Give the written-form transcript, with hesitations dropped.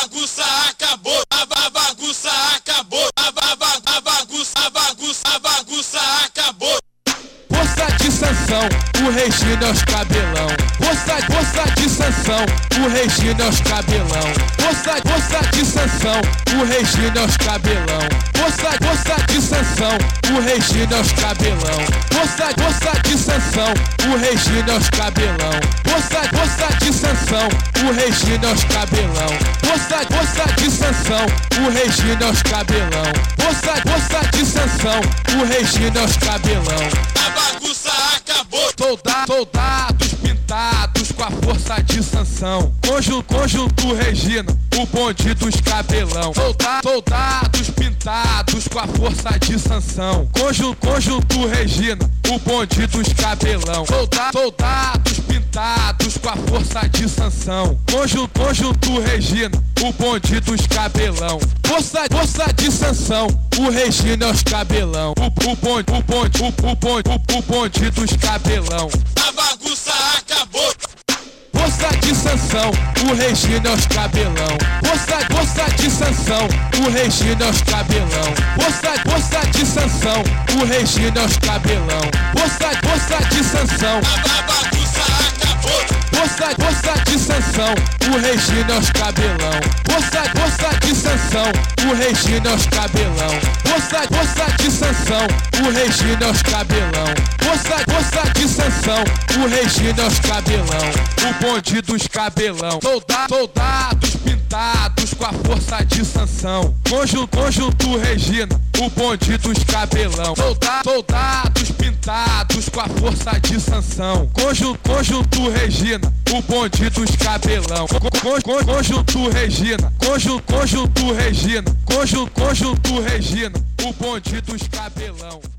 bagunça acabou, a bagunça acabou, a bagunça acabou. Força de sanção, o Regina é os cabelão. Força de sanção, o Regina é os cabelão. Força de sanção, o Regina é os cabelão. Força de sanção, o Regina é os cabelão. Força de sanção, o Regina é os cabelão. Força de sanção, o Regina é os cabelão. Força de sanção, o Regina é os cabelão. Força de sanção, o Regina é os cabelão. A bagunça acabou. Soldados pintados com a força de sanção. Conjunto Regina, o bonde dos cabelão. Soldados pintados com a força de sanção. Conjunto Regina, o bonde dos cabelão. Soldados pintados com a força de sanção. Conjunto Regina, o bonde dos cabelão. Força de sanção, o Regina é os cabelão. O bonde dos cabelão. A bagunça acabou. Força de sanção, o Regina é os cabelão. Força de sanção, o Regina é os cabelão. Força de sanção, o Regina é os cabelão. Força de sanção, A bagunça acabou. força de sanção, o Regina é os cabelão. Força de sanção, o Regina é os cabelão. Força de sanção, o Regina é os cabelão. Força de sanção, o Regina é os cabelão. O bonde dos cabelão. Soldados pintados com a força de sanção. Conjunto Regina, o bonde dos cabelão. Soldados pintados com a força de sanção. Conjunto Regina, o bonde dos cabelão. Conjunto Regina, conjunto Regina, conjunto Regina, o bonde dos cabelão.